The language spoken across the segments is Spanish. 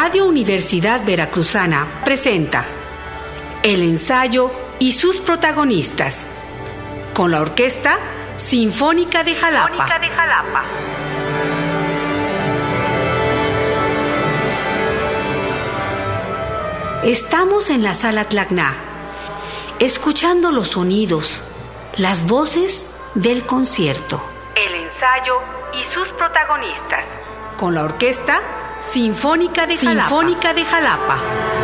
Radio Universidad Veracruzana presenta el ensayo y sus protagonistas, con la Orquesta Sinfónica de Jalapa. Estamos en la Sala Tlacna, escuchando los sonidos, las voces del concierto. El ensayo y sus protagonistas, con la Orquesta Sinfónica de Jalapa.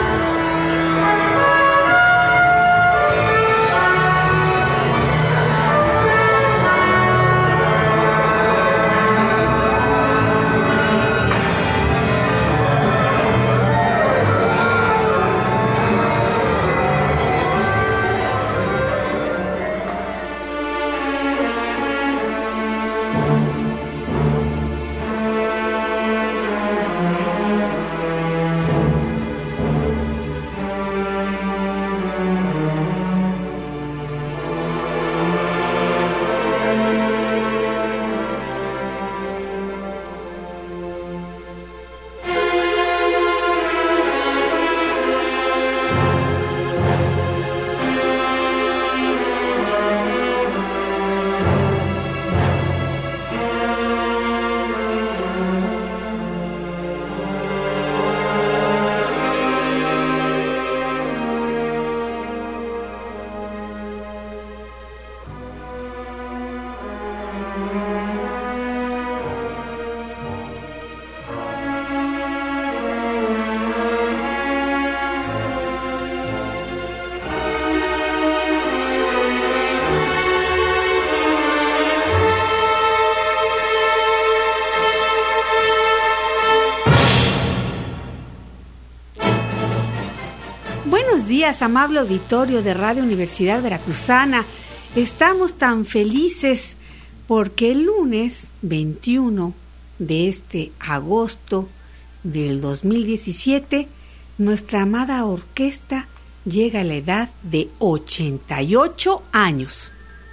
Buenos días, amable auditorio de Radio Universidad Veracruzana. Estamos tan felices porque el lunes 21 de este agosto del 2017, nuestra amada orquesta llega a la edad de 88 años.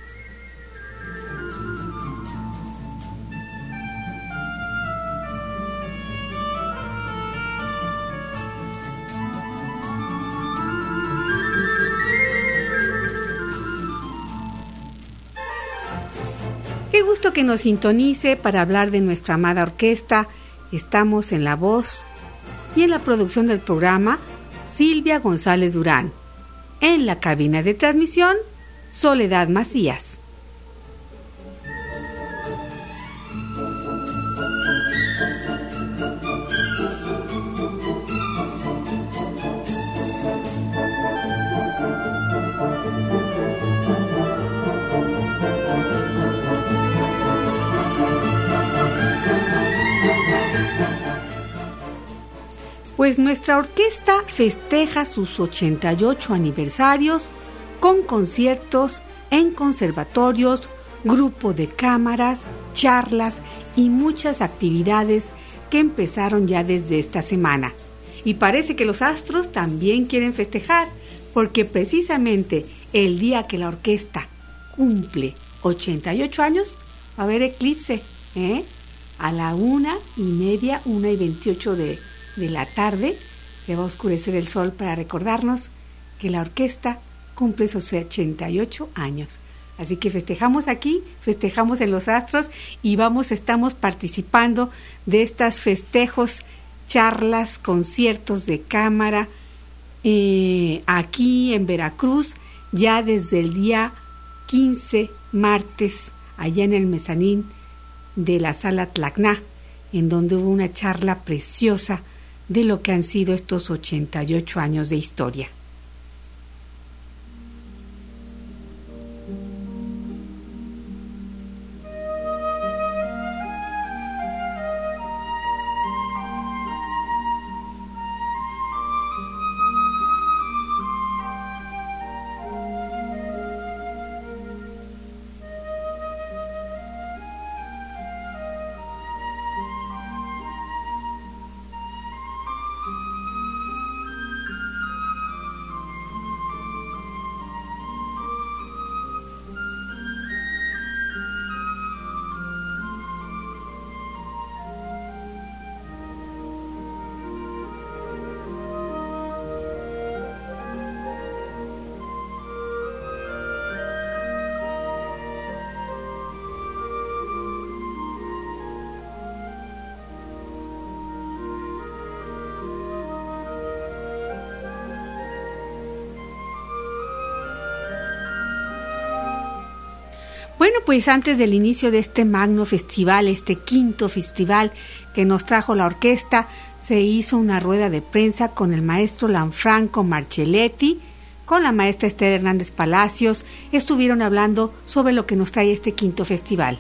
Qué gusto que nos sintonice para hablar de nuestra amada orquesta. Estamos en la voz y en la producción del programa Silvia González Durán. En la cabina de transmisión, Soledad Macías. Pues nuestra orquesta festeja sus 88 aniversarios con conciertos en conservatorios, grupo de cámaras, charlas y muchas actividades que empezaron ya desde esta semana. Y parece que los astros también quieren festejar, porque precisamente el día que la orquesta cumple 88 años, va a haber eclipse, a la 1:30, 1:28 de la tarde, se va a oscurecer el sol para recordarnos que la orquesta cumple sus 88 años. Así que festejamos aquí, festejamos en los astros y estamos participando de estos festejos, charlas, conciertos de cámara aquí en Veracruz, ya desde el día 15, martes, allá en el mezanín de la Sala Tlacna, en donde hubo una charla preciosa de lo que han sido estos 88 años de historia. Bueno, pues antes del inicio de este magno festival, este quinto festival que nos trajo la orquesta, se hizo una rueda de prensa con el maestro Lanfranco Marcelletti, con la maestra Esther Hernández Palacios. Estuvieron hablando sobre lo que nos trae este quinto festival.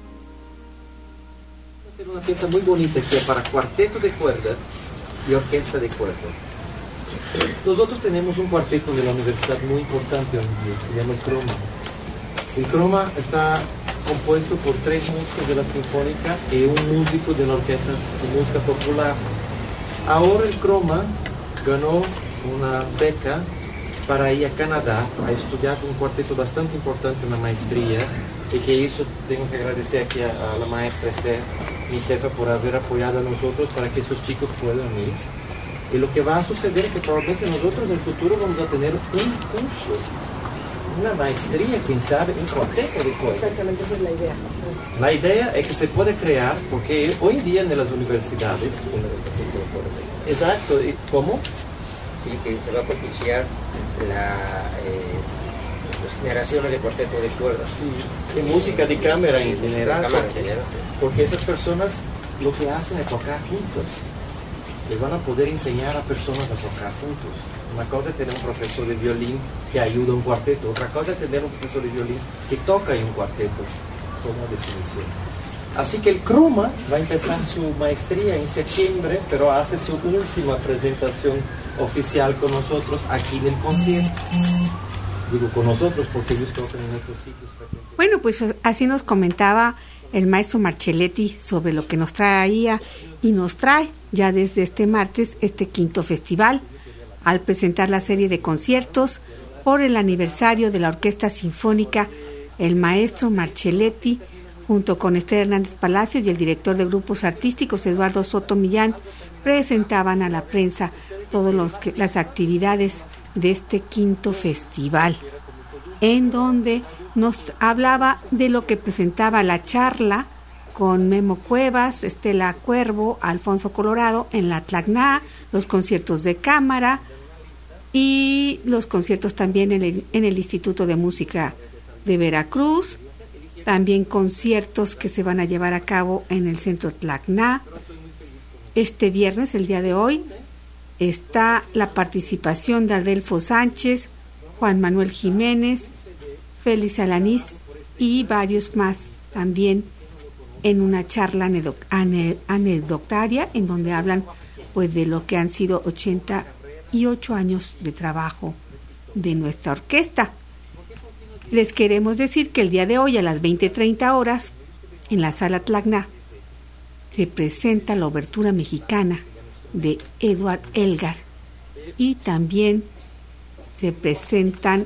Va a ser una pieza muy bonita que es para cuarteto de cuerdas y orquesta de cuerdas. Nosotros tenemos un cuarteto de la universidad muy importante hoy en día, se llama el Croma. El Croma está compuesto por 3 músicos de la Sinfónica y un músico de la Orquesta de Música Popular. Ahora el Croma ganó una beca para ir a Canadá a estudiar un cuarteto bastante importante, una maestría, y que eso tengo que agradecer aquí a la maestra Esther, mi jefa, por haber apoyado a nosotros para que esos chicos puedan ir. Y lo que va a suceder es que probablemente nosotros en el futuro vamos a tener un curso, una maestría, quién sabe, en cuarteto de cuerdas. Exactamente, esa es la idea. La idea es que se puede crear, porque hoy en día en las universidades... Exacto, ¿y cómo? Sí, que se va a propiciar las generaciones de cuarteto de cuerdas. Sí, y música de cámara en general, porque esas personas lo que hacen es tocar juntos. Y van a poder enseñar a personas a tocar juntos. Una cosa es tener un profesor de violín que ayuda a un cuarteto, otra cosa es tener un profesor de violín que toca en un cuarteto, como definición. Así que el Croma va a empezar su maestría en septiembre, pero hace su última presentación oficial con nosotros aquí en el concierto. Digo con nosotros porque ellos tocan en otros sitios. Bueno, pues así nos comentaba el maestro Marcelletti sobre lo que nos traía y nos trae ya desde este martes este quinto festival, al presentar la serie de conciertos por el aniversario de la Orquesta Sinfónica. El maestro Marcelletti, junto con Esther Hernández Palacios y el director de grupos artísticos Eduardo Soto Millán, presentaban a la prensa todas las actividades de este quinto festival, en donde nos hablaba de lo que presentaba la charla con Memo Cuevas, Estela Cuervo, Alfonso Colorado en la Tlacná, los conciertos de cámara y los conciertos también en el Instituto de Música de Veracruz, también conciertos que se van a llevar a cabo en el Centro Tlacná. Este viernes, el día de hoy, está la participación de Adelfo Sánchez, Juan Manuel Jiménez, Félix Alanís y varios más también en una charla anecdotaria en donde hablan pues de lo que han sido 88 años de trabajo de nuestra orquesta. Les queremos decir que el día de hoy a las 20:30 horas en la Sala Tlacná se presenta la obertura mexicana de Edward Elgar y también se presentan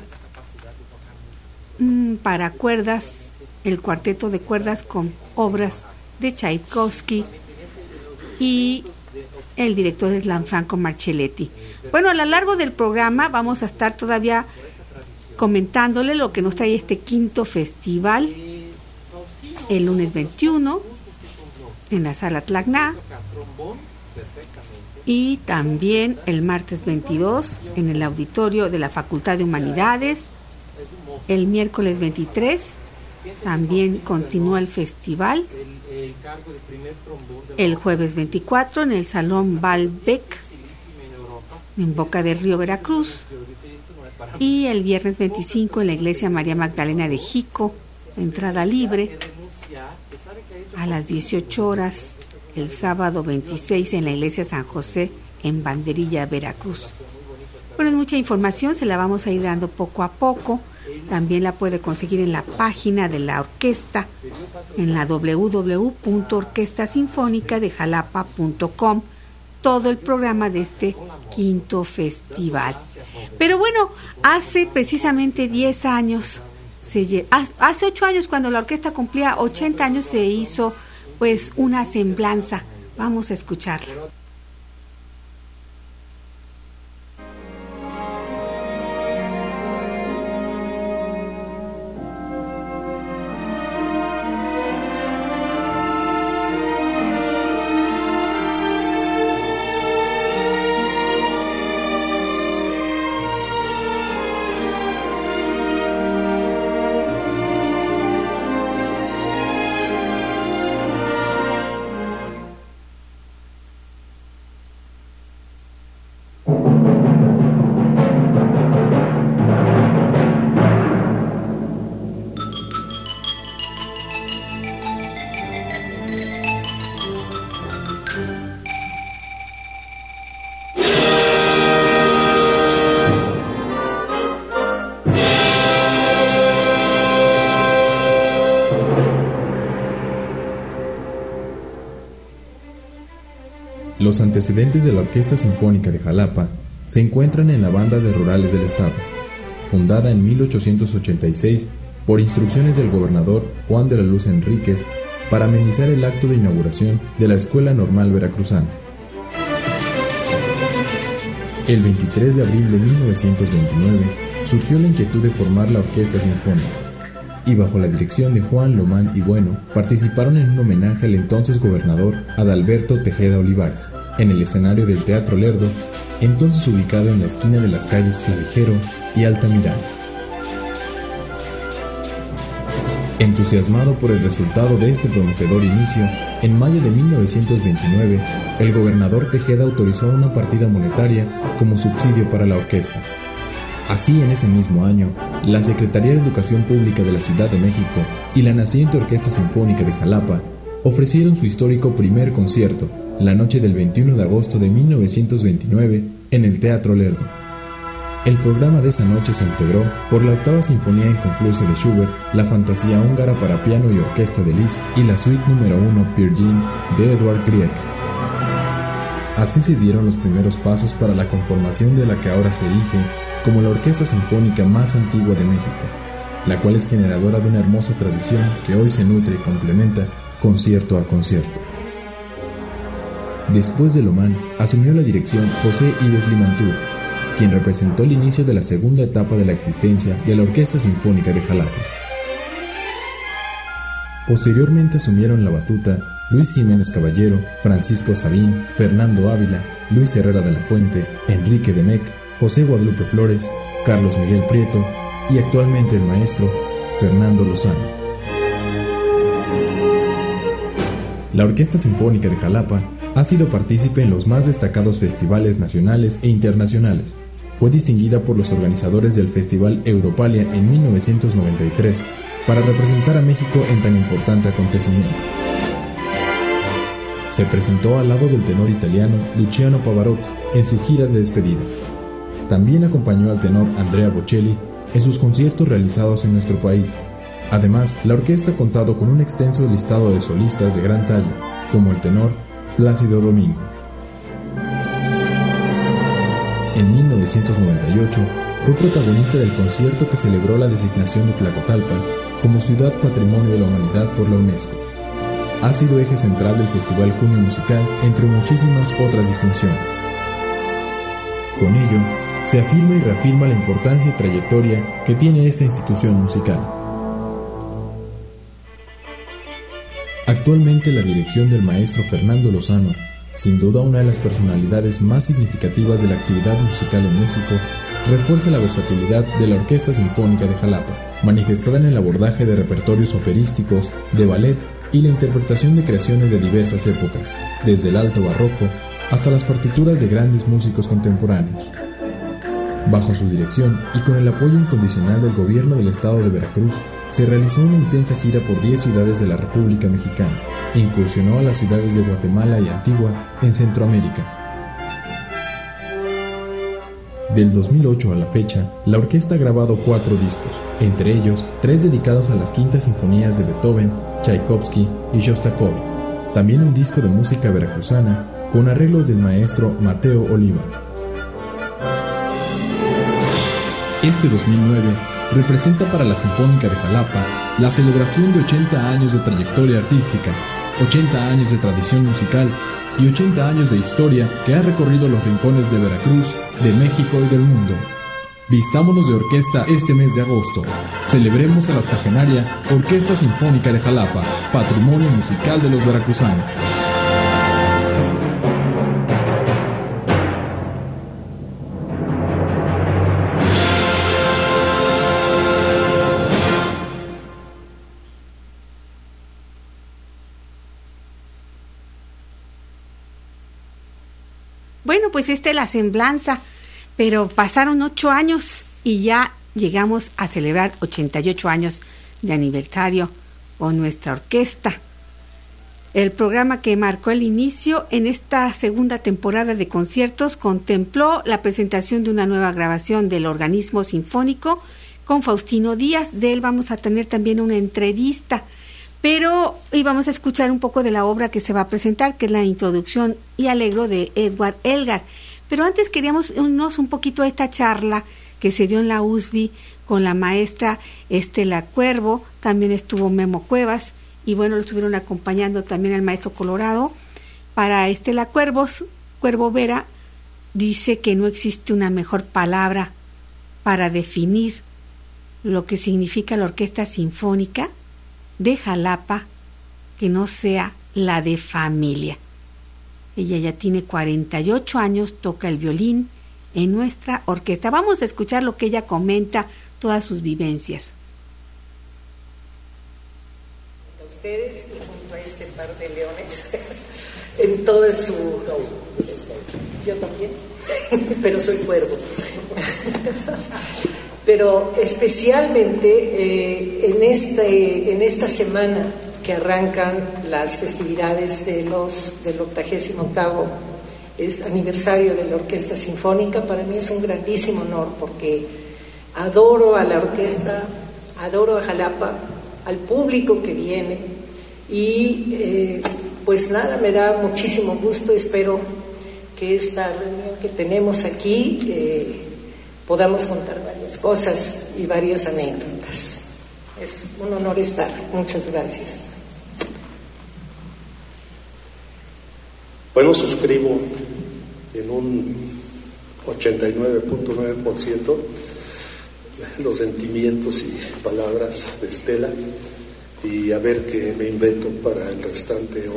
para cuerdas, el cuarteto de cuerdas con obras de Tchaikovsky y el director es Lanfranco Marcelletti. Bueno, a lo largo del programa vamos a estar todavía comentándole lo que nos trae este quinto festival el lunes 21 en la Sala Tlacná y también el martes 22 en el auditorio de la Facultad de Humanidades. El miércoles 23 también continúa el festival. El jueves 24 en el Salón Balbec en Boca del Río, Veracruz. Y el viernes 25 en la Iglesia María Magdalena de Jico, entrada libre. A las 18 horas el sábado 26 en la Iglesia San José en Banderilla, Veracruz. Bueno, mucha información, se la vamos a ir dando poco a poco. También la puede conseguir en la página de la orquesta, en la www.orquestasinfonicadejalapa.com, todo el programa de este quinto festival. Pero bueno, hace precisamente 10 años, hace 8 años, cuando la orquesta cumplía 80 años, se hizo pues una semblanza. Vamos a escucharla. Los antecedentes de la Orquesta Sinfónica de Jalapa se encuentran en la Banda de Rurales del Estado, fundada en 1886 por instrucciones del gobernador Juan de la Luz Enríquez para amenizar el acto de inauguración de la Escuela Normal Veracruzana. El 23 de abril de 1929 surgió la inquietud de formar la Orquesta Sinfónica, y bajo la dirección de Juan Lomán y Bueno participaron en un homenaje al entonces gobernador Adalberto Tejeda Olivares, en el escenario del Teatro Lerdo, entonces ubicado en la esquina de las calles Clavijero y Altamirano. Entusiasmado por el resultado de este prometedor inicio, en mayo de 1929, el gobernador Tejeda autorizó una partida monetaria como subsidio para la orquesta. Así, en ese mismo año, la Secretaría de Educación Pública de la Ciudad de México y la naciente Orquesta Sinfónica de Jalapa ofrecieron su histórico primer concierto, la noche del 21 de agosto de 1929, en el Teatro Lerdo. El programa de esa noche se integró por la octava sinfonía inconclusa de Schubert, la Fantasía húngara para piano y orquesta de Liszt y la suite número 1 Peer Gynt de Edward Grieg. Así se dieron los primeros pasos para la conformación de la que ahora se erige como la orquesta sinfónica más antigua de México, la cual es generadora de una hermosa tradición que hoy se nutre y complementa concierto a concierto. Después de Lomán, asumió la dirección José Ives Limantur, quien representó el inicio de la segunda etapa de la existencia de la Orquesta Sinfónica de Jalapa. Posteriormente asumieron la batuta Luis Jiménez Caballero, Francisco Sabín, Fernando Ávila, Luis Herrera de la Fuente, Enrique Demecq, José Guadalupe Flores, Carlos Miguel Prieto y actualmente el maestro Fernando Lozano. La Orquesta Sinfónica de Jalapa ha sido partícipe en los más destacados festivales nacionales e internacionales. Fue distinguida por los organizadores del Festival Europalia en 1993 para representar a México en tan importante acontecimiento. Se presentó al lado del tenor italiano Luciano Pavarotti en su gira de despedida. También acompañó al tenor Andrea Bocelli en sus conciertos realizados en nuestro país. Además, la orquesta ha contado con un extenso listado de solistas de gran talla, como el tenor Plácido Domingo. En 1998 fue protagonista del concierto que celebró la designación de Tlacotalpan como Ciudad Patrimonio de la Humanidad por la UNESCO. Ha sido eje central del Festival Junio Musical, entre muchísimas otras distinciones. Con ello, se afirma y reafirma la importancia y trayectoria que tiene esta institución musical. Actualmente la dirección del maestro Fernando Lozano, sin duda una de las personalidades más significativas de la actividad musical en México, refuerza la versatilidad de la Orquesta Sinfónica de Jalapa, manifestada en el abordaje de repertorios operísticos, de ballet y la interpretación de creaciones de diversas épocas, desde el alto barroco hasta las partituras de grandes músicos contemporáneos. Bajo su dirección y con el apoyo incondicional del gobierno del estado de Veracruz, se realizó una intensa gira por 10 ciudades de la República Mexicana e incursionó a las ciudades de Guatemala y Antigua en Centroamérica. Del 2008 a la fecha, la orquesta ha grabado 4 discos, entre ellos 3 dedicados a las quintas sinfonías de Beethoven, Tchaikovsky y Shostakovich. También un disco de música veracruzana con arreglos del maestro Mateo Oliva. Este 2009 representa para la Sinfónica de Jalapa la celebración de 80 años de trayectoria artística, 80 años de tradición musical y 80 años de historia que ha recorrido los rincones de Veracruz, de México y del mundo. Vistámonos de orquesta este mes de agosto. Celebremos a la octogenaria Orquesta Sinfónica de Jalapa, patrimonio musical de los veracruzanos. Bueno, pues esta es la semblanza, pero pasaron 8 años y ya llegamos a celebrar 88 años de aniversario con nuestra orquesta. El programa que marcó el inicio en esta segunda temporada de conciertos contempló la presentación de una nueva grabación del organismo sinfónico con Faustino Díaz. De él vamos a tener también una entrevista Pero y vamos a escuchar un poco de la obra que se va a presentar, que es la Introducción y Allegro de Edward Elgar. Pero antes queríamos unirnos un poquito a esta charla que se dio en la USB con la maestra Estela Cuervo, también estuvo Memo Cuevas, y bueno, lo estuvieron acompañando también el maestro Colorado. Para Estela Cuervo Vera, dice que no existe una mejor palabra para definir lo que significa la Orquesta Sinfónica de Jalapa que no sea la de familia. Ella ya tiene 48 años, toca el violín en nuestra orquesta. Vamos a escuchar lo que ella comenta, todas sus vivencias. A ustedes y junto a este par de leones en toda su... Yo también, pero soy cuervo. Pero especialmente en esta semana que arrancan las festividades del 88º aniversario de la Orquesta Sinfónica, para mí es un grandísimo honor porque adoro a la orquesta, adoro a Jalapa, al público que viene y pues nada, me da muchísimo gusto. Espero que esta reunión que tenemos aquí podamos contar varias cosas y varias anécdotas. Es un honor estar. Muchas gracias. Bueno, suscribo en un 89.9% los sentimientos y palabras de Estela, y a ver qué me invento para el restante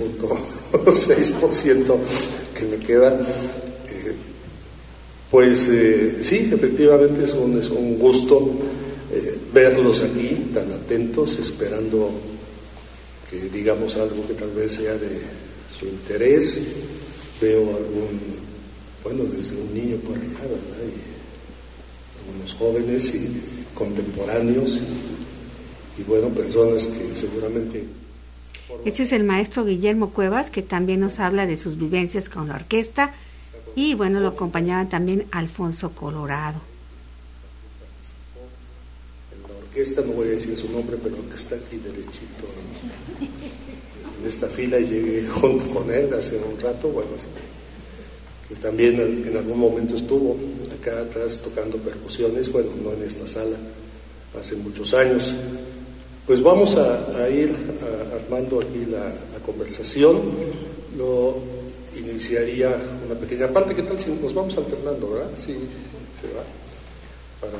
11.6% que me queda. Sí, efectivamente es un gusto verlos aquí tan atentos, esperando que digamos algo que tal vez sea de su interés. Veo desde un niño por allá, ¿verdad? Y algunos jóvenes y contemporáneos y bueno, personas que seguramente... Este es el maestro Guillermo Cuevas, que también nos habla de sus vivencias con la orquesta, y bueno, lo acompañaba también Alfonso Colorado. En la orquesta, no voy a decir su nombre, pero que está aquí derechito en esta fila, y llegué junto con él hace un rato, que también en algún momento estuvo acá atrás tocando percusiones, no en esta sala, hace muchos años. Pues vamos a ir armando aquí la conversación. Lo iniciaría una pequeña parte. ¿Qué tal si nos vamos alternando, verdad? Sí, se va. Para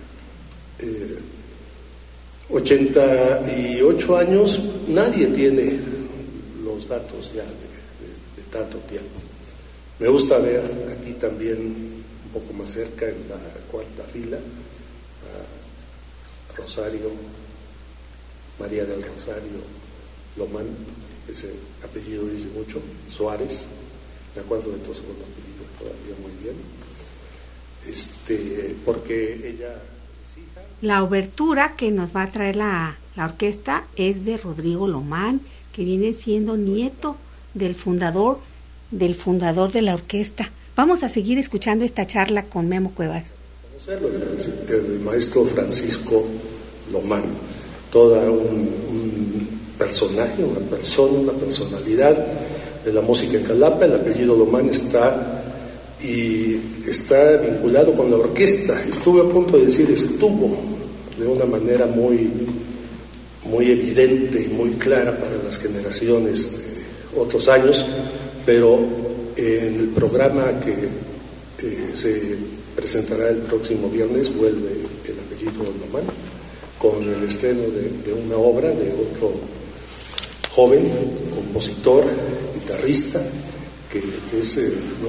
88 años, nadie tiene los datos ya de tanto tiempo. Me gusta ver aquí también, un poco más cerca, en la cuarta fila, a Rosario, María del Rosario Lomán, ese apellido dice mucho, Suárez, me acuerdo de todo su apellido todavía muy bien, porque ella... La obertura que nos va a traer la orquesta es de Rodrigo Lomán, que viene siendo nieto del fundador de la orquesta. Vamos a seguir escuchando esta charla con Memo Cuevas. El maestro Francisco Lomán, toda un personaje, una persona, una personalidad de la música en Jalapa. El apellido Lomán está vinculado con la orquesta. Estuve a punto de decir estuvo, de una manera muy, muy evidente y muy clara para las generaciones de otros años, pero en el programa que se presentará el próximo viernes vuelve el apellido Lomán, con el estreno de una obra de otro joven compositor, guitarrista, que es,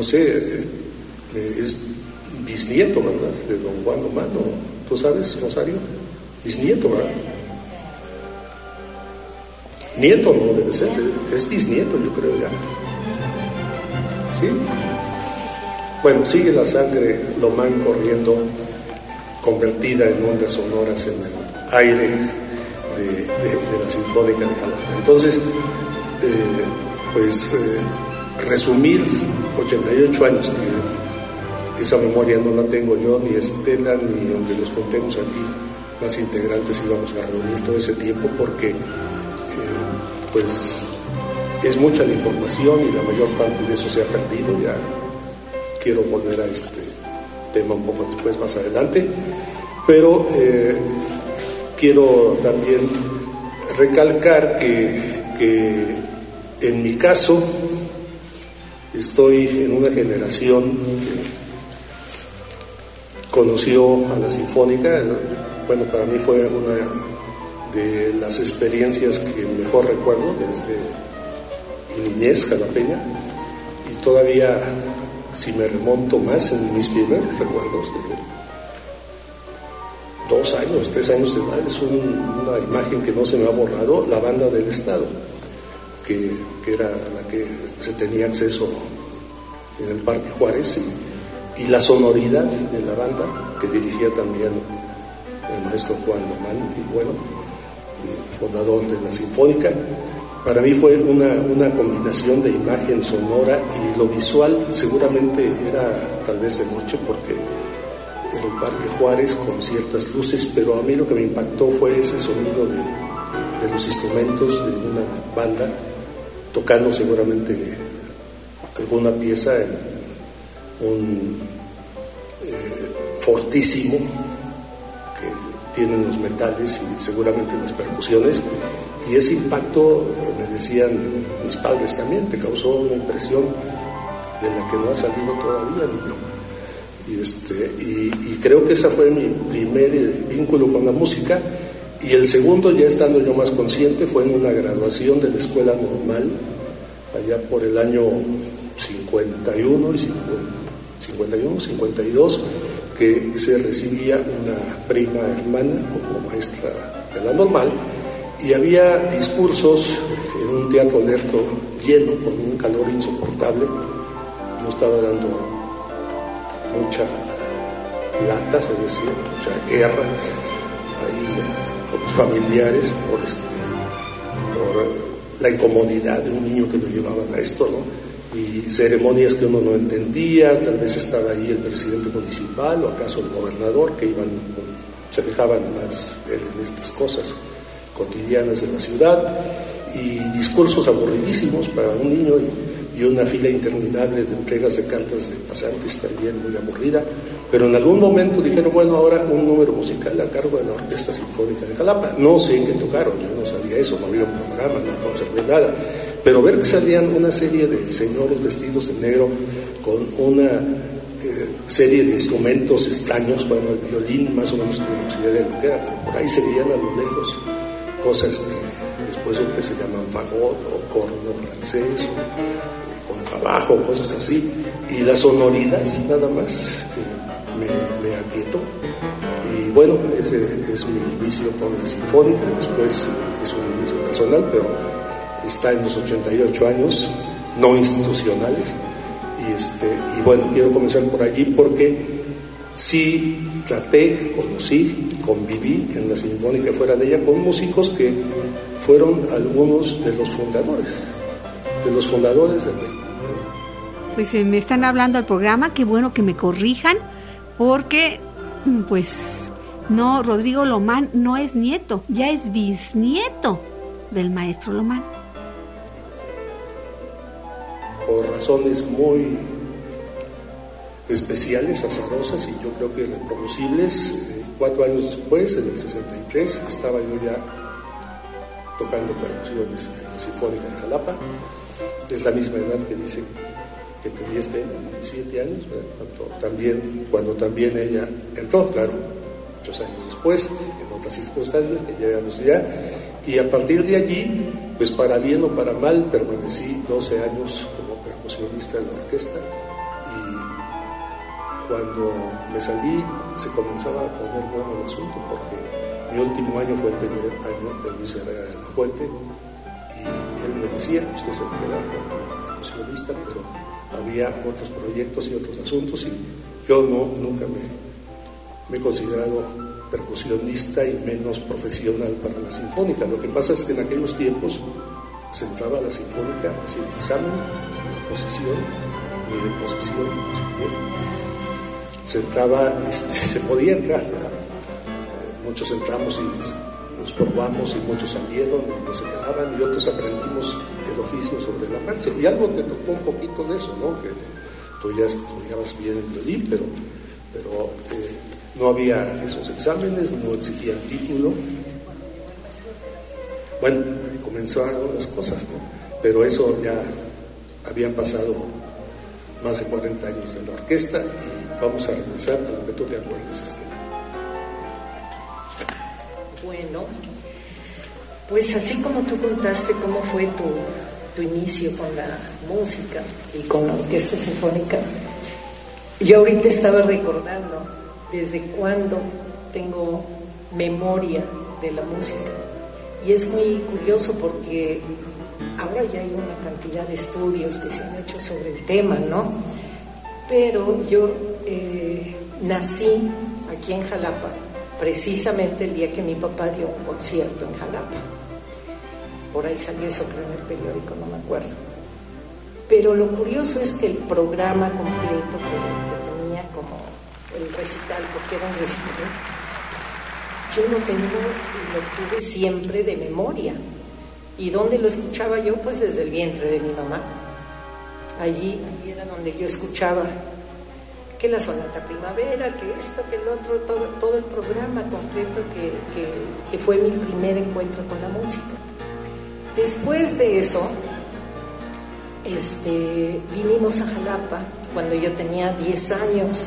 es bisnieto, ¿verdad?, de don Juan Lomán. ¿Tú sabes, Rosario? Bisnieto, ¿verdad? Nieto no debe ser, es bisnieto, yo creo ya. ¿Sí? Bueno, sigue la sangre Lomán corriendo, convertida en ondas sonoras en el aire de la Sinfónica de Jalapa. Entonces, resumir 88 años, que esa memoria no la tengo yo, ni Estela, ni aunque nos contemos aquí más integrantes, íbamos a reunir todo ese tiempo, porque pues es mucha la información y la mayor parte de eso se ha perdido. Ya quiero volver a este tema un poco después, más adelante, pero quiero también recalcar que en mi caso estoy en una generación que conoció a la Sinfónica. Bueno, para mí fue una de las experiencias que mejor recuerdo desde mi niñez jalapeña, y todavía, si me remonto más, en mis primeros recuerdos de 2 años, 3 años de edad, es una imagen que no se me ha borrado, la banda del Estado, que era a la que se tenía acceso en el Parque Juárez, y la sonoridad de la banda que dirigía también el maestro Juan Lomán, y bueno, fundador de la Sinfónica. Para mí fue una combinación de imagen sonora, y lo visual seguramente era tal vez de noche, porque en el Parque Juárez con ciertas luces, pero a mí lo que me impactó fue ese sonido de los instrumentos de una banda tocando seguramente alguna pieza en un fortísimo que tienen los metales y seguramente las percusiones, y ese impacto, me decían mis padres también, te causó una impresión de la que no ha salido todavía, niño. Y creo que ese fue mi primer vínculo con la música. Y el segundo, ya estando yo más consciente, fue en una graduación de la escuela normal, allá por el año 51 y 52, que se recibía una prima hermana como maestra de la normal, y había discursos en un teatro Lerto lleno, con un calor insoportable. Yo estaba dando mucha lata, es decir, mucha guerra ahí con los familiares por la incomodidad de un niño que lo llevaban a esto, ¿no? Y ceremonias que uno no entendía. Tal vez estaba ahí el presidente municipal o acaso el gobernador, que se dejaban más ver en estas cosas cotidianas de la ciudad, y discursos aburridísimos para un niño, y una fila interminable de entregas de cartas de pasantes también muy aburrida. Pero en algún momento dijeron, bueno, ahora un número musical a cargo de la Orquesta Sinfónica de Jalapa. No sé en qué tocaron, yo no sabía eso, no había un programa, no conservé nada, pero ver que salían una serie de señores vestidos de negro con una serie de instrumentos extraños, bueno, el violín más o menos teníamos idea de lo que era, pero por ahí se veían a lo lejos cosas que después se llaman fagot o corno francés, o contrabajo, cosas así, y la sonoridad nada más me aquietó. Y bueno, ese es mi inicio con la Sinfónica. Después es un inicio personal, pero está en los 88 años no institucionales, y bueno, quiero comenzar por allí porque sí conocí, conviví en la Sinfónica, fuera de ella, con músicos que fueron algunos de los fundadores del 29. Pues me están hablando al programa, qué bueno que me corrijan, porque pues no, Rodrigo Lomán no es nieto, ya es bisnieto del maestro Lomán. Por razones muy especiales, azarosas y yo creo que irreproducibles, 4 años después, en el 63, estaba yo ya tocando percusiones en la Sinfónica de Jalapa. Es la misma edad que dice que tenía 17 años, cuando también ella entró, claro, muchos años después, en otras circunstancias que ya nos dirá. Y a partir de allí, pues para bien o para mal, permanecí 12 años como percusionista de la orquesta, y cuando me salí se comenzaba a poner bueno el asunto, porque mi último año fue el primer año de Luis Herrera de la Fuente, y él me decía, usted se va a quedar como percusionista, pero había otros proyectos y otros asuntos, y yo nunca me he considerado percusionista y menos profesional para la Sinfónica. Lo que pasa es que en aquellos tiempos se entraba a la Sinfónica sin examen, ni oposición, ni deposición, si quiere. Se entraba, se podía entrar, muchos entramos y nos los probamos y muchos salieron y no se quedaban, y otros aprendimos el oficio sobre la marcha. Y algo te tocó un poquito de eso, ¿no? Que tú ya estudiabas bien el violín, pero no había esos exámenes, no exigían título. Bueno, comenzaron las cosas, ¿no? Pero eso ya habían pasado más de 40 años de la orquesta, y vamos a regresar a lo que tú te acuerdas, Estela. Bueno, pues así como tú contaste cómo fue tu inicio con la música y con la orquesta sinfónica, yo ahorita estaba recordando desde cuándo tengo memoria de la música, y es muy curioso porque ahora ya hay una cantidad de estudios que se han hecho sobre el tema, ¿no? Pero yo nací aquí en Jalapa, precisamente el día que mi papá dio un concierto en Jalapa. Por ahí salió eso, creo, en el periódico, no me acuerdo. Pero lo curioso es que el programa completo que tenía como el recital, porque era un recital, yo lo tengo y lo tuve siempre de memoria. ¿Y dónde lo escuchaba yo? Pues desde el vientre de mi mamá. Allí era donde yo escuchaba que la sonata primavera, que esto, que el otro, todo el programa completo que fue mi primer encuentro con la música. Después de eso, vinimos a Jalapa cuando yo tenía 10 años.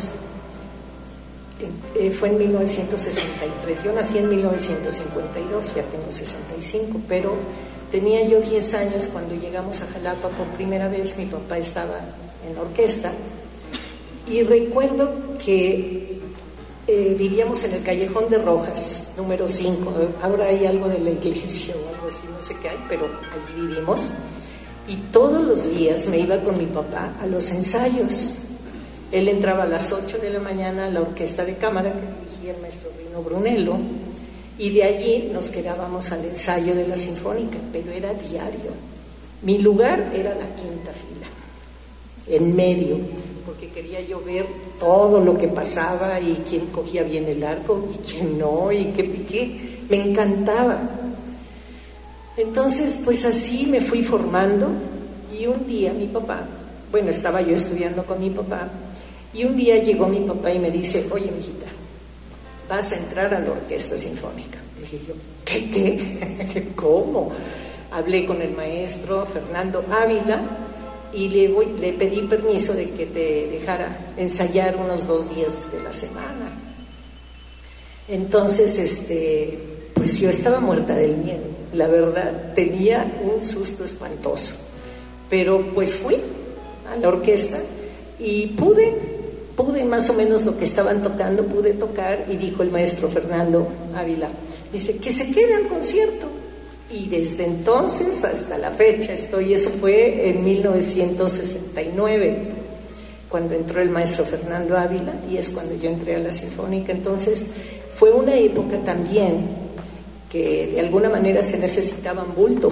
Fue en 1963, yo nací en 1952, ya tengo 65, pero tenía yo 10 años cuando llegamos a Jalapa por primera vez. Mi papá estaba en la orquesta, y recuerdo que vivíamos en el Callejón de Rojas, número 5, ahora hay algo de la iglesia o algo así, no sé qué hay, pero allí vivimos, y todos los días me iba con mi papá a los ensayos. Él entraba a las 8 de la mañana a la orquesta de cámara que dirigía el maestro Rino Brunello, y de allí nos quedábamos al ensayo de la sinfónica, pero era diario. Mi lugar era la quinta fila, en medio, porque quería yo ver todo lo que pasaba y quién cogía bien el arco y quién no, y qué piqué, me encantaba. Entonces, pues así me fui formando, y un día mi papá, bueno, estaba yo estudiando con mi papá, y un día llegó mi papá y me dice: oye, mijita, vas a entrar a la orquesta sinfónica. Dije yo, ¿qué? ¿Cómo? Hablé con el maestro Fernando Ávila y le pedí permiso de que te dejara ensayar unos 2 días de la semana. Entonces, pues yo estaba muerta del miedo, la verdad, tenía un susto espantoso, pero pues fui a la orquesta y pude más o menos lo que estaban tocando, pude tocar, y dijo el maestro Fernando Ávila, dice, que se quede al concierto. Y desde entonces hasta la fecha estoy. Eso fue en 1969 cuando entró el maestro Fernando Ávila, y es cuando yo entré a la Sinfónica. Entonces fue una época también que de alguna manera se necesitaban bulto.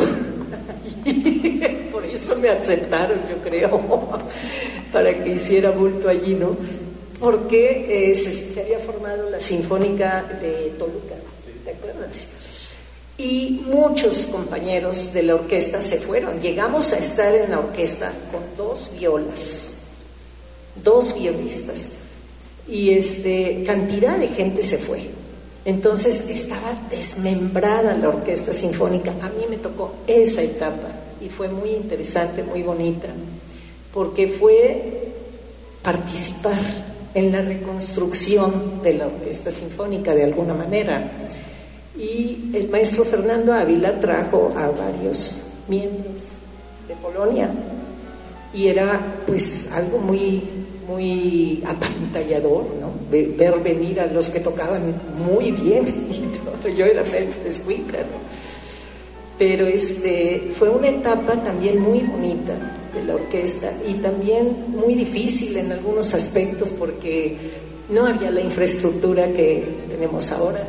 Por eso me aceptaron, yo creo, para que hiciera bulto allí, ¿no? Porque se había formado la Sinfónica de Toluca, ¿te acuerdas? Y muchos compañeros de la orquesta se fueron. Llegamos a estar en la orquesta con 2 violas, 2 violistas, y cantidad de gente se fue. Entonces estaba desmembrada la orquesta sinfónica. A mí me tocó esa etapa y fue muy interesante, muy bonita, porque fue participar en la reconstrucción de la orquesta sinfónica de alguna manera. Y el maestro Fernando Ávila trajo a varios miembros de Polonia, y era pues algo muy, muy apantallador, ¿no? Ver venir a los que tocaban muy bien y todo. Yo era descuica, ¿no? Pero fue una etapa también muy bonita de la orquesta, y también muy difícil en algunos aspectos porque no había la infraestructura que tenemos ahora.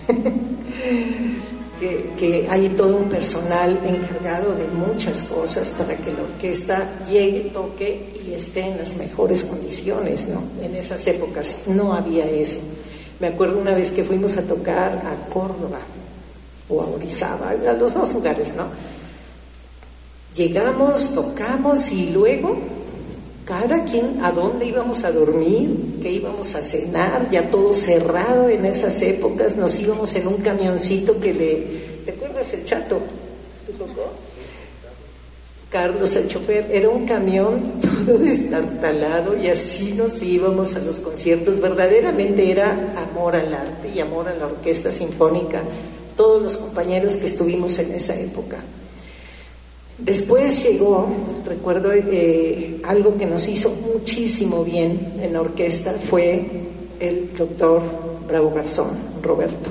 que hay todo un personal encargado de muchas cosas para que la orquesta llegue, toque y esté en las mejores condiciones, ¿no? En esas épocas no había eso. Me acuerdo una vez que fuimos a tocar a Córdoba, o a Orizaba, a los dos lugares, ¿no? Llegamos, tocamos y luego cada quien a dónde íbamos a dormir, qué íbamos a cenar, ya todo cerrado en esas épocas. Nos íbamos en un camioncito ¿te acuerdas el Chato? ¿Te tocó? Carlos, el chofer, era un camión todo destartalado y así nos íbamos a los conciertos. Verdaderamente era amor al arte y amor a la orquesta sinfónica, todos los compañeros que estuvimos en esa época. Después llegó, recuerdo, algo que nos hizo muchísimo bien en la orquesta fue el doctor Bravo Garzón, Roberto,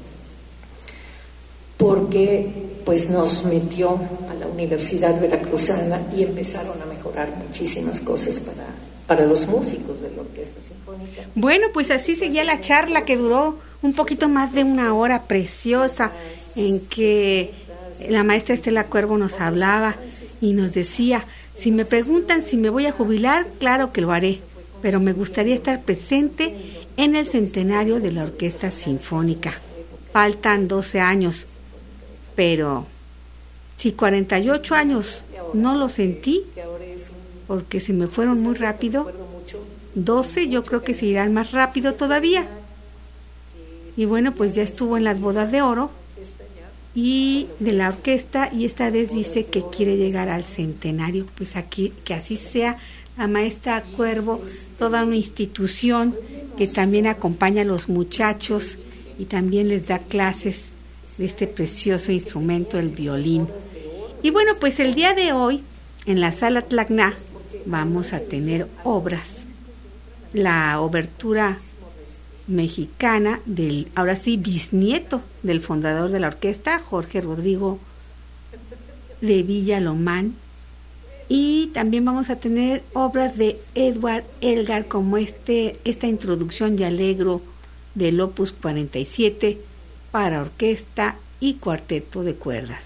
porque pues nos metió a la Universidad Veracruzana y empezaron a mejorar muchísimas cosas para los músicos de la orquesta sinfónica. Bueno, pues así seguía la charla, que duró un poquito más de una hora, preciosa, en que la maestra Estela Cuervo nos hablaba y nos decía: si me preguntan si me voy a jubilar, claro que lo haré, pero me gustaría estar presente en el centenario de la Orquesta Sinfónica. Faltan 12 años, pero si 48 años no lo sentí, porque se me fueron muy rápido, 12 yo creo que se irán más rápido todavía. Y bueno, pues ya estuvo en las bodas de oro y de la orquesta, y esta vez dice que quiere llegar al centenario. Pues aquí, que así sea. La maestra Cuervo, toda una institución que también acompaña a los muchachos y también les da clases de este precioso instrumento, el violín. Y bueno, pues el día de hoy en la Sala Tlacna vamos a tener obras. La obertura mexicana del, ahora sí, bisnieto del fundador de la orquesta, Jorge Rodrigo de Villalomán, y también vamos a tener obras de Edward Elgar, como esta introducción de Allegro del Opus 47 para orquesta y cuarteto de cuerdas.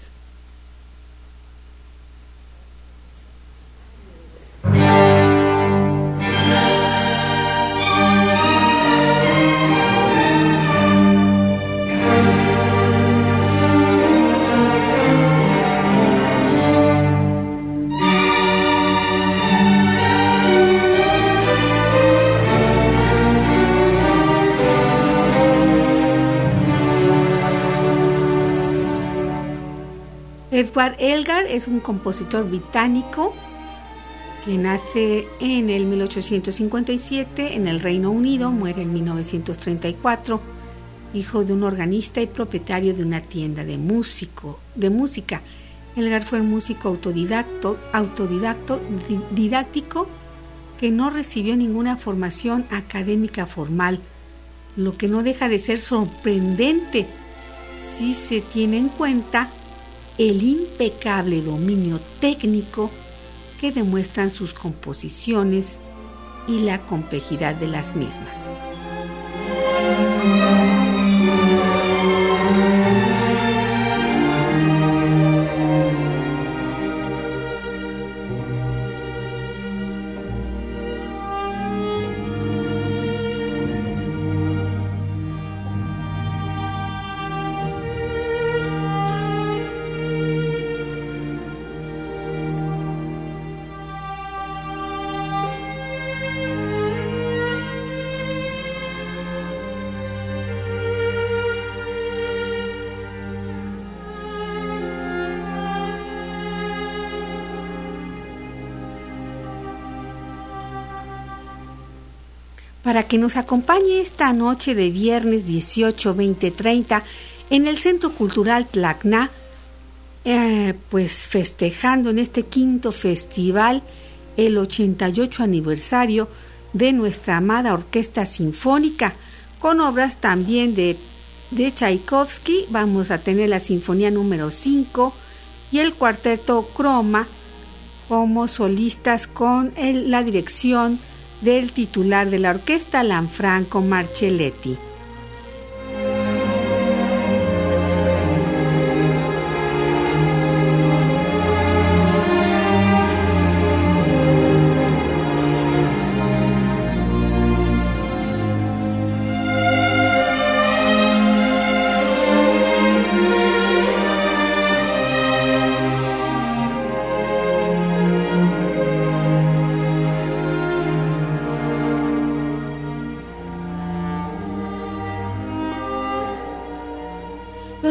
Edward Elgar es un compositor británico que nace en el 1857 en el Reino Unido, muere en 1934, hijo de un organista y propietario de una tienda de música. Elgar fue un músico didáctico que no recibió ninguna formación académica formal, lo que no deja de ser sorprendente si se tiene en cuenta el impecable dominio técnico que demuestran sus composiciones y la complejidad de las mismas. Para que nos acompañe esta noche de viernes 18, 20, 30 en el Centro Cultural Tlacna, pues festejando en este quinto festival el 88 aniversario de nuestra amada Orquesta Sinfónica, con obras también de Tchaikovsky. Vamos a tener la Sinfonía número 5 y el Cuarteto Croma como solistas con la dirección del titular de la orquesta, Lanfranco Marcelletti.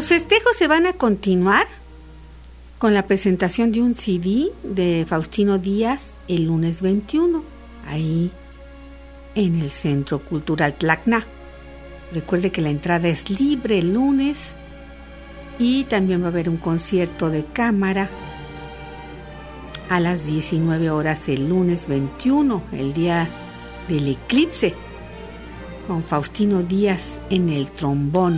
Los festejos se van a continuar con la presentación de un CD de Faustino Díaz el lunes 21, ahí en el Centro Cultural Tlacna. Recuerde que la entrada es libre el lunes y también va a haber un concierto de cámara a las 19 horas el lunes 21, el día del eclipse, con Faustino Díaz en el trombón.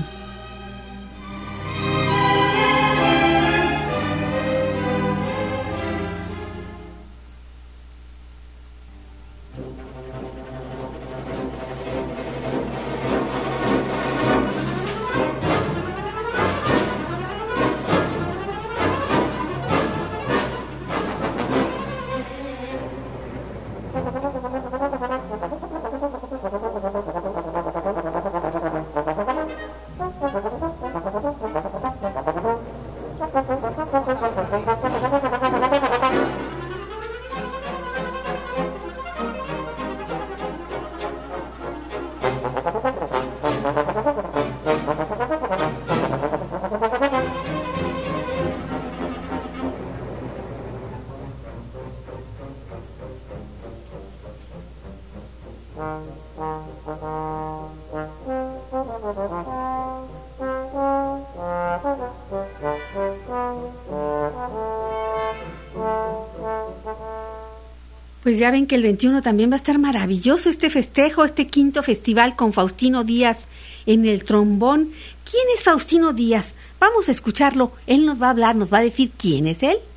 Pues ya ven que el 21 también va a estar maravilloso este festejo, este quinto festival con Faustino Díaz en el trombón. ¿Quién es Faustino Díaz? Vamos a escucharlo. Él nos va a hablar, nos va a decir quién es él.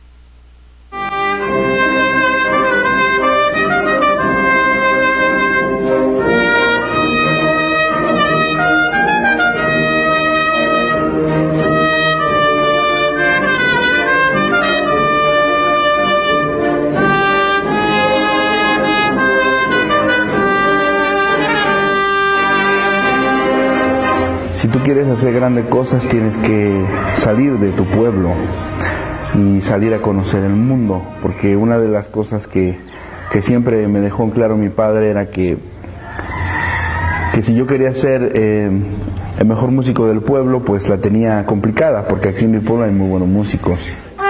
Si tú quieres hacer grandes cosas, tienes que salir de tu pueblo y salir a conocer el mundo, porque una de las cosas que siempre me dejó en claro mi padre era que si yo quería ser el mejor músico del pueblo, pues la tenía complicada, porque aquí en mi pueblo hay muy buenos músicos.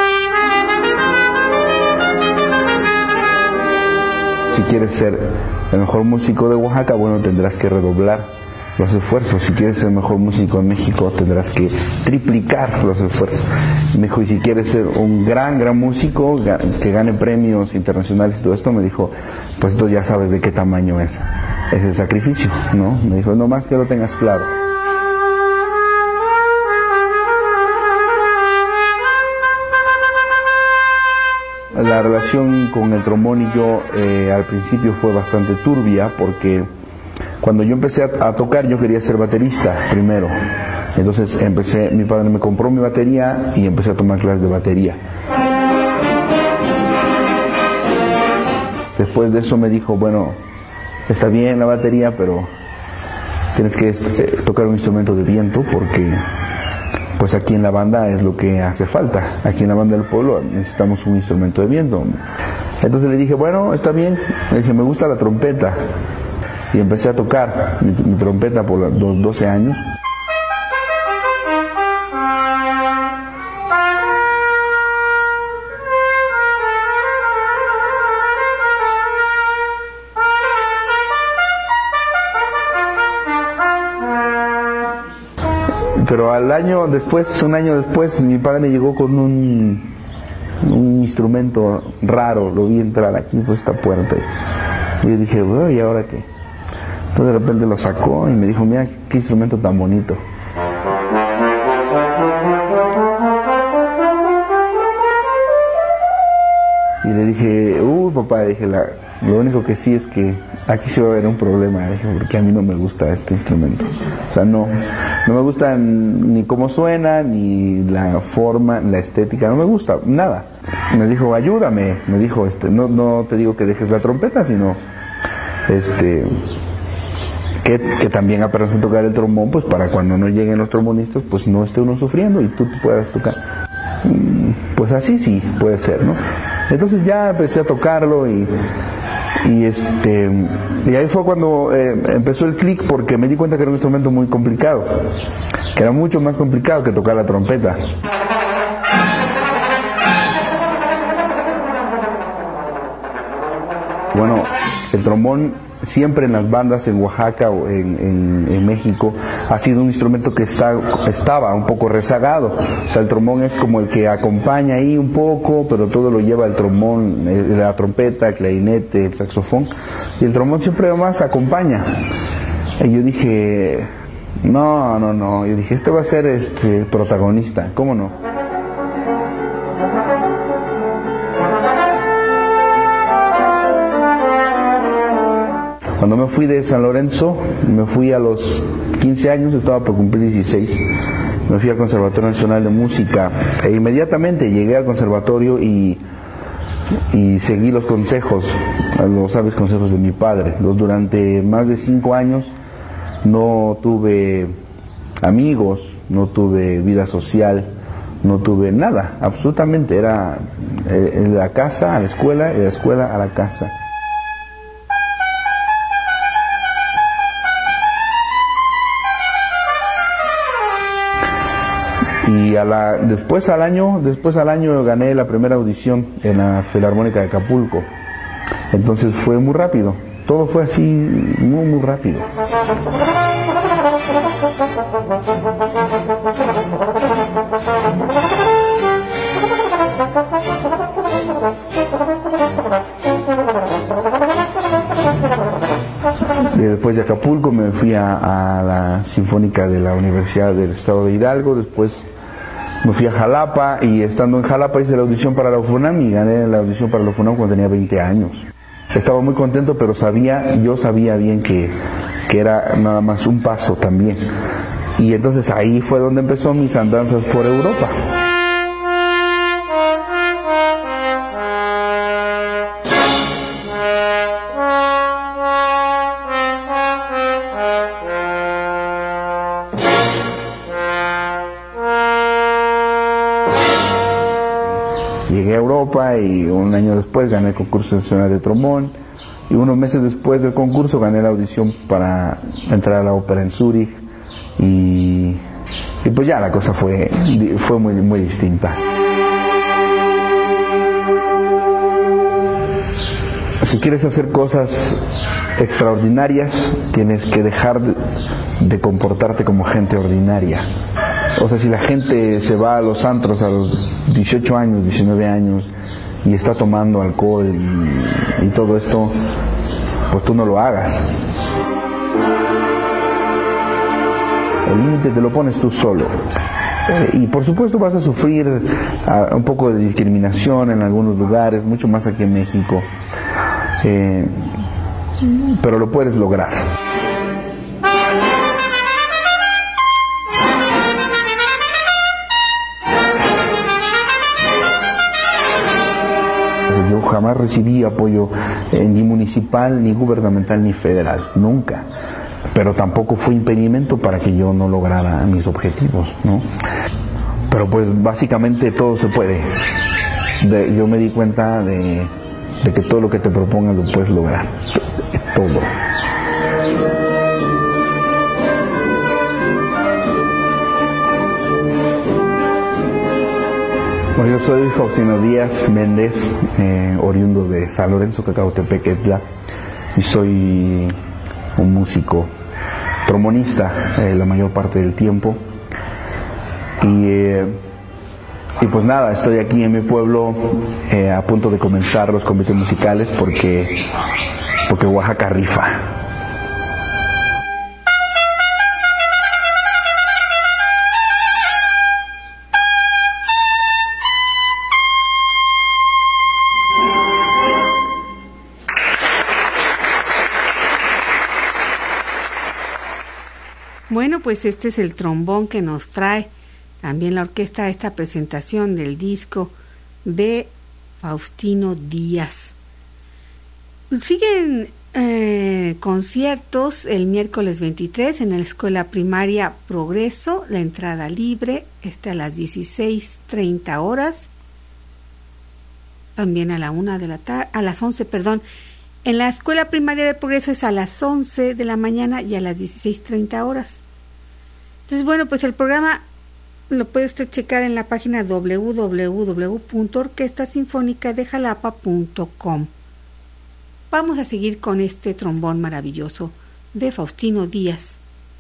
Si quieres ser el mejor músico de Oaxaca, bueno, tendrás que redoblar los esfuerzos. Si quieres ser el mejor músico en México, tendrás que triplicar los esfuerzos. Me dijo, y si quieres ser un gran músico, que gane premios internacionales y todo esto, me dijo, pues esto ya sabes de qué tamaño es el sacrificio, ¿no? Me dijo, no más que lo tengas claro. La relación con el trombón y yo al principio fue bastante turbia, porque cuando yo empecé a tocar, yo quería ser baterista primero. Entonces mi padre me compró mi batería y empecé a tomar clases de batería. Después de eso me dijo, bueno, está bien la batería, pero tienes que tocar un instrumento de viento, porque pues aquí en la banda es lo que hace falta. Aquí en la banda del pueblo necesitamos un instrumento de viento. Entonces le dije, bueno, está bien. Le dije, me gusta la trompeta. Y empecé a tocar mi trompeta por los 12 años. Pero un año después, mi padre me llegó con un instrumento raro. Lo vi entrar aquí por esta puerta. Y yo dije, bueno, ¿y ahora qué? Entonces de repente lo sacó y me dijo, mira qué instrumento tan bonito. Y le dije, papá, dije, lo único que sí es que aquí se va a haber un problema, dije, porque a mí no me gusta este instrumento. O sea, no me gusta ni cómo suena, ni la forma, la estética, no me gusta, nada. Me dijo, ayúdame, me dijo, no te digo que dejes la trompeta, sino que también aprendas a tocar el trombón, pues para cuando no lleguen los trombonistas, pues no esté uno sufriendo y tú puedas tocar. Pues así sí puede ser, ¿no? Entonces ya empecé a tocarlo y ahí fue cuando empezó el clic, porque me di cuenta que era un instrumento muy complicado, que era mucho más complicado que tocar la trompeta. Bueno, el trombón siempre en las bandas en Oaxaca o en México ha sido un instrumento que estaba un poco rezagado. O sea, el trombón es como el que acompaña ahí un poco, pero todo lo lleva el trombón, la trompeta, el clarinete, el saxofón, y el trombón siempre más acompaña. Y yo dije, no, yo dije, este va a ser el protagonista, ¿cómo no? Cuando me fui de San Lorenzo, me fui a los 15 años, estaba por cumplir 16, me fui al Conservatorio Nacional de Música e inmediatamente llegué al conservatorio y seguí los consejos, los sabios consejos de mi padre. Durante más de 5 años no tuve amigos, no tuve vida social, no tuve nada, absolutamente, era en la casa a la escuela y de la escuela a la casa. Y después al año gané la primera audición en la Filarmónica de Acapulco. Entonces fue muy rápido, todo fue así muy rápido. Y después de Acapulco me fui a la Sinfónica de la Universidad del Estado de Hidalgo, después me fui a Jalapa y estando en Jalapa hice la audición para la UFUNAM y gané la audición para la UFUNAM cuando tenía 20 años. Estaba muy contento, pero yo sabía bien que era nada más un paso también. Y entonces ahí fue donde empezó mis andanzas por Europa. Llegué a Europa y un año después gané el concurso nacional de trombón y unos meses después del concurso gané la audición para entrar a la ópera en Zúrich y pues ya la cosa fue muy distinta. Si quieres hacer cosas extraordinarias tienes que dejar de comportarte como gente ordinaria. O sea, si la gente se va a los antros a los 18 años, 19 años y está tomando alcohol y todo esto, pues tú no lo hagas. El límite te lo pones tú solo. Y por supuesto vas a sufrir un poco de discriminación en algunos lugares, mucho más aquí en México. Pero lo puedes lograr. Yo jamás recibí apoyo ni municipal, ni gubernamental, ni federal, nunca. Pero tampoco fue impedimento para que yo no lograra mis objetivos, ¿no? Pero pues básicamente todo se puede. Yo me di cuenta de que todo lo que te propongas lo puedes lograr, todo. Bueno, yo soy Faustino Díaz Méndez, oriundo de San Lorenzo, Cacautepec, Etla, y soy un músico trombonista la mayor parte del tiempo. Y pues nada, estoy aquí en mi pueblo a punto de comenzar los convites musicales porque Oaxaca rifa. Bueno, pues este es el trombón que nos trae también la orquesta a esta presentación del disco de Faustino Díaz. Siguen conciertos el miércoles 23 en la Escuela Primaria Progreso, la entrada libre está a las 16:30 horas, también a la 1 de la tarde, a las 11, perdón. En la Escuela Primaria de Progreso es a las 11 de la mañana y a las 16:30 horas. Entonces, bueno, pues el programa lo puede usted checar en la página www.orquestasinfonicadejalapa.com. Vamos a seguir con este trombón maravilloso de Faustino Díaz.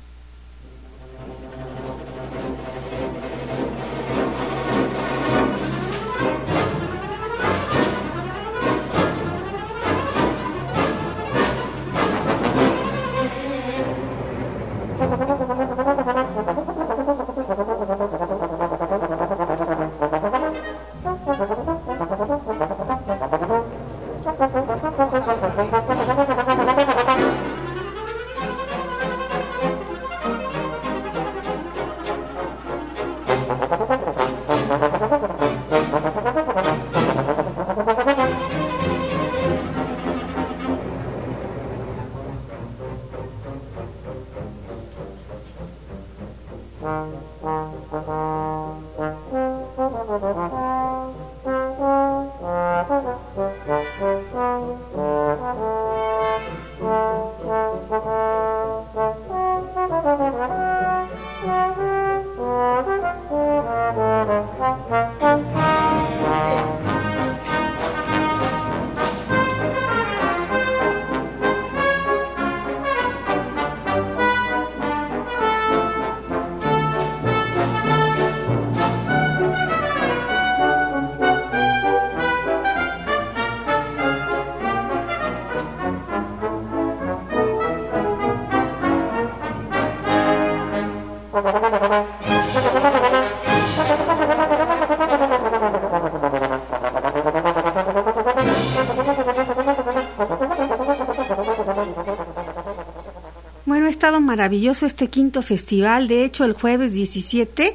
Bueno, ha estado maravilloso este quinto festival. De hecho, el jueves 17,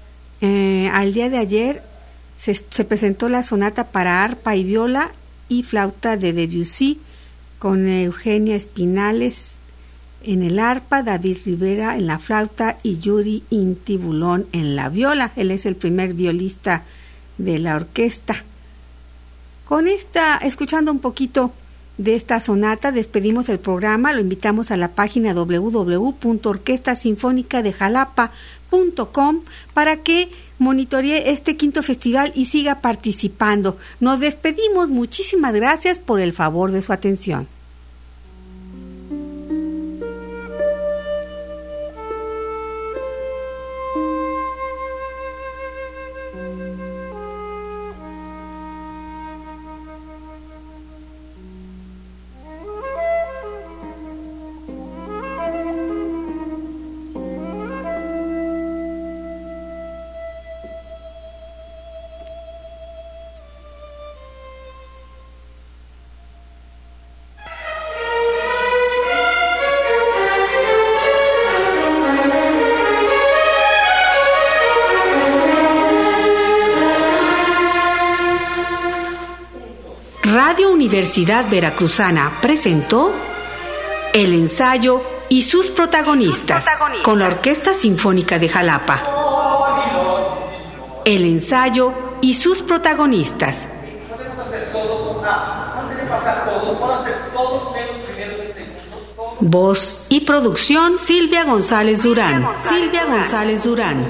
al día de ayer, se presentó la sonata para arpa y viola y flauta de Debussy, con Eugenia Espinales en el arpa, David Rivera en la flauta y Yuri Intibulón en la viola. Él es el primer violista de la orquesta. Con esta, escuchando un poquito de esta sonata, despedimos el programa. Lo invitamos a la página www.orquestasinfonicadejalapa.com para que monitoree este quinto festival y siga participando. Nos despedimos. Muchísimas gracias por el favor de su atención. Radio Universidad Veracruzana presentó El ensayo y sus protagonistas, con la Orquesta Sinfónica de Jalapa. El ensayo y sus protagonistas. Voz y producción Silvia González Durán. Silvia González Durán.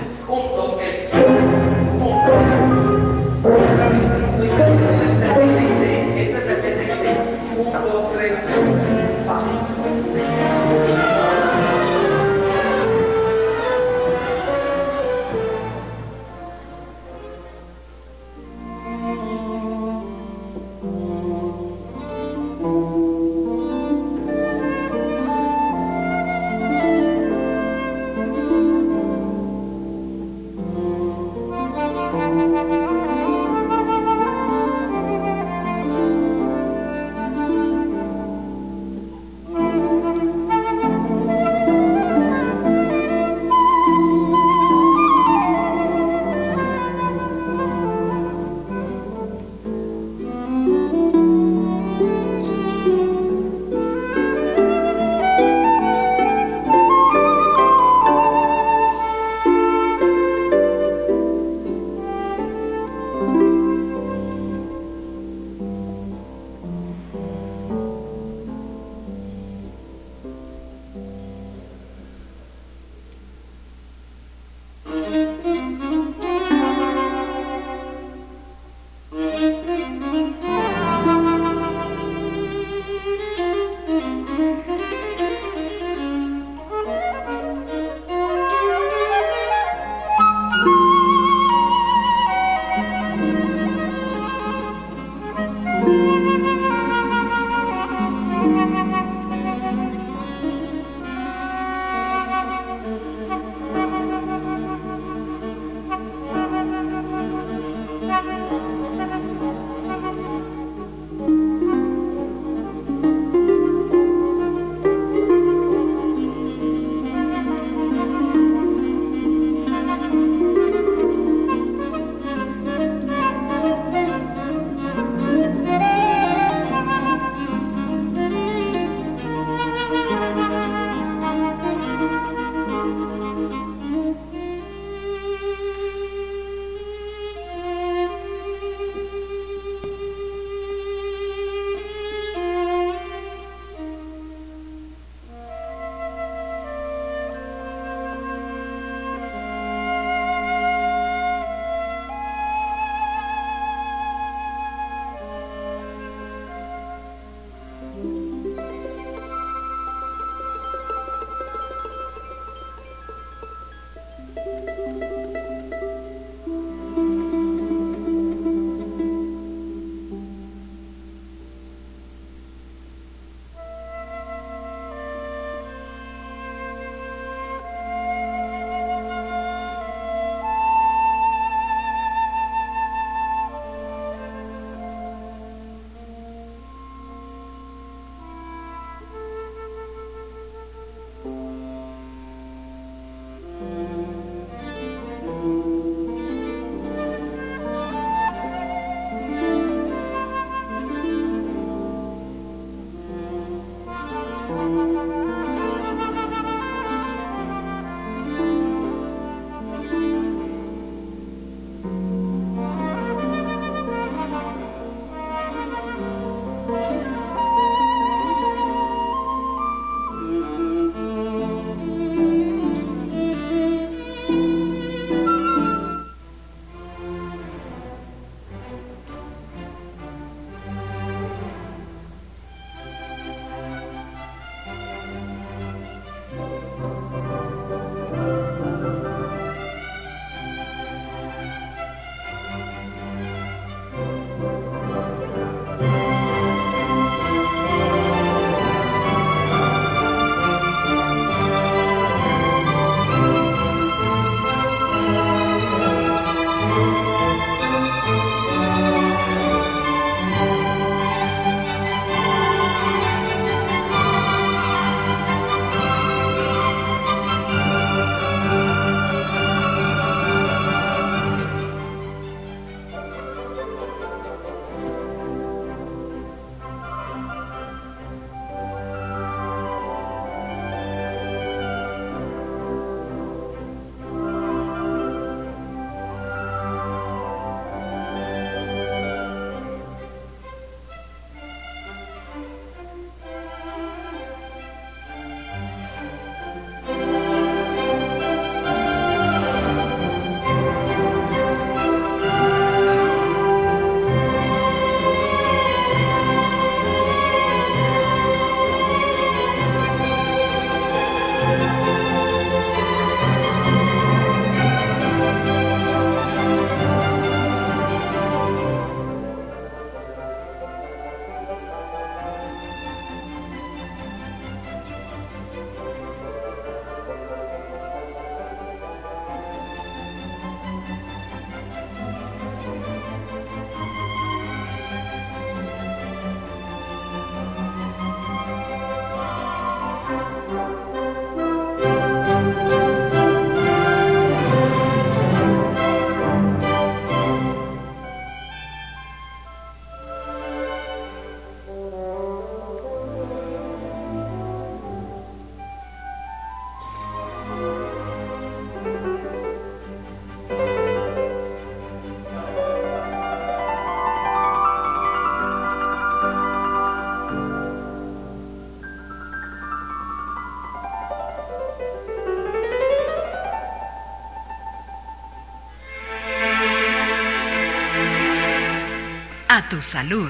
A tu salud.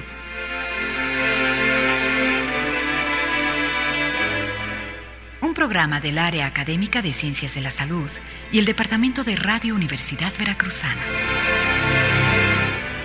Un programa del Área Académica de Ciencias de la Salud y el Departamento de Radio Universidad Veracruzana.